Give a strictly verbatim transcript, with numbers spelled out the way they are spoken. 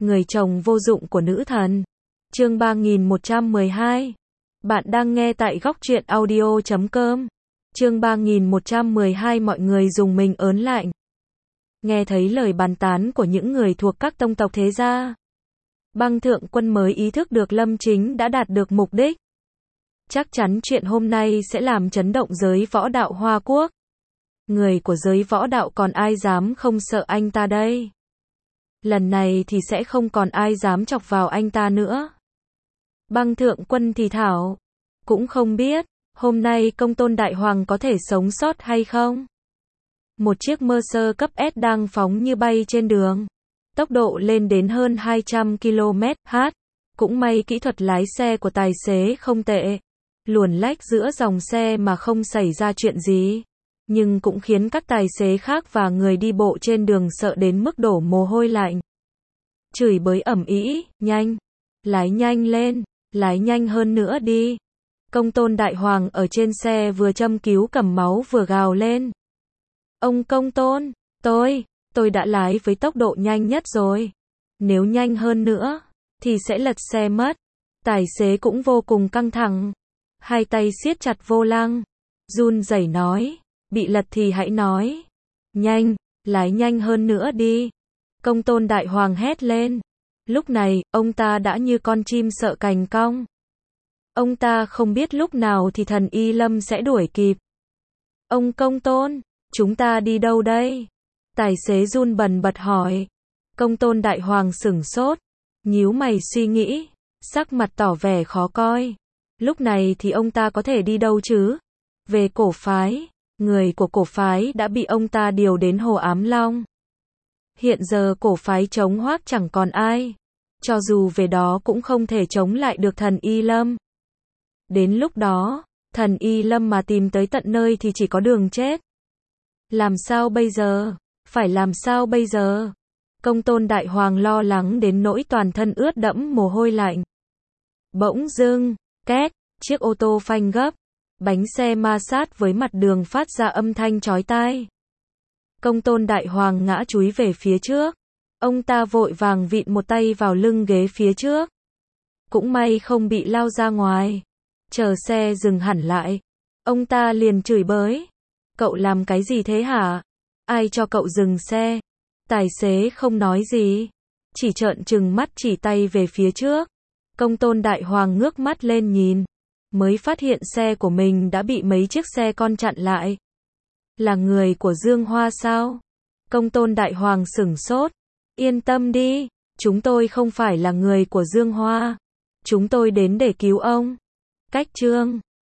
Người chồng vô dụng của nữ thần. Chương ba nghìn một trăm mười hai. Bạn đang nghe tại góc truyện audio chấm com. Chương ba nghìn một trăm mười hai. Mọi người dùng mình ớn lạnh. Nghe thấy lời bàn tán của những người thuộc các tông tộc thế gia, Băng Thượng Quân mới ý thức được Lâm Chính đã đạt được mục đích. Chắc chắn chuyện hôm nay sẽ làm chấn động giới võ đạo Hoa Quốc. Người của giới võ đạo còn ai dám không sợ anh ta đây? Lần này thì sẽ không còn ai dám chọc vào anh ta nữa. Băng Thượng Quân thì thảo, cũng không biết, hôm nay Công Tôn Đại Hoàng có thể sống sót hay không? Một chiếc Mercer cấp S đang phóng như bay trên đường. Tốc độ lên đến hơn hai trăm ki lô mét h. Cũng may kỹ thuật lái xe của tài xế không tệ. Luồn lách giữa dòng xe mà không xảy ra chuyện gì. Nhưng cũng khiến các tài xế khác và người đi bộ trên đường sợ đến mức đổ mồ hôi lạnh. Chửi bới ầm ĩ, nhanh, lái nhanh lên, lái nhanh hơn nữa đi. Công Tôn Đại Hoàng ở trên xe vừa châm cứu cầm máu vừa gào lên. Ông Công Tôn, tôi, tôi đã lái với tốc độ nhanh nhất rồi. Nếu nhanh hơn nữa, thì sẽ lật xe mất. Tài xế cũng vô cùng căng thẳng. Hai tay siết chặt vô lăng. Run rẩy nói, bị lật thì hãy nói. Nhanh, lái nhanh hơn nữa đi. Công Tôn Đại Hoàng hét lên. Lúc này, ông ta đã như con chim sợ cành cong. Ông ta không biết lúc nào thì thần Y Lâm sẽ đuổi kịp. Ông Công Tôn, chúng ta đi đâu đây? Tài xế run bần bật hỏi. Công Tôn Đại Hoàng sửng sốt, nhíu mày suy nghĩ, sắc mặt tỏ vẻ khó coi. Lúc này thì ông ta có thể đi đâu chứ? Về cổ phái, người của cổ phái đã bị ông ta điều đến Hồ Ám Long. Hiện giờ cổ phái chống hoác chẳng còn ai. Cho dù về đó cũng không thể chống lại được thần Y Lâm. Đến lúc đó, thần Y Lâm mà tìm tới tận nơi thì chỉ có đường chết. Làm sao bây giờ? Phải làm sao bây giờ? Công Tôn Đại Hoàng lo lắng đến nỗi toàn thân ướt đẫm mồ hôi lạnh. Bỗng dưng, két, chiếc ô tô phanh gấp, bánh xe ma sát với mặt đường phát ra âm thanh chói tai. Công Tôn Đại Hoàng ngã chúi về phía trước. Ông ta vội vàng vịn một tay vào lưng ghế phía trước. Cũng may không bị lao ra ngoài. Chờ xe dừng hẳn lại, ông ta liền chửi bới. Cậu làm cái gì thế hả? Ai cho cậu dừng xe? Tài xế không nói gì, chỉ trợn trừng mắt chỉ tay về phía trước. Công Tôn Đại Hoàng ngước mắt lên nhìn, mới phát hiện xe của mình đã bị mấy chiếc xe con chặn lại. Là người của Dương Hoa sao? Công Tôn Đại Hoàng sửng sốt. Yên tâm đi, chúng tôi không phải là người của Dương Hoa. Chúng tôi đến để cứu ông. Cách chương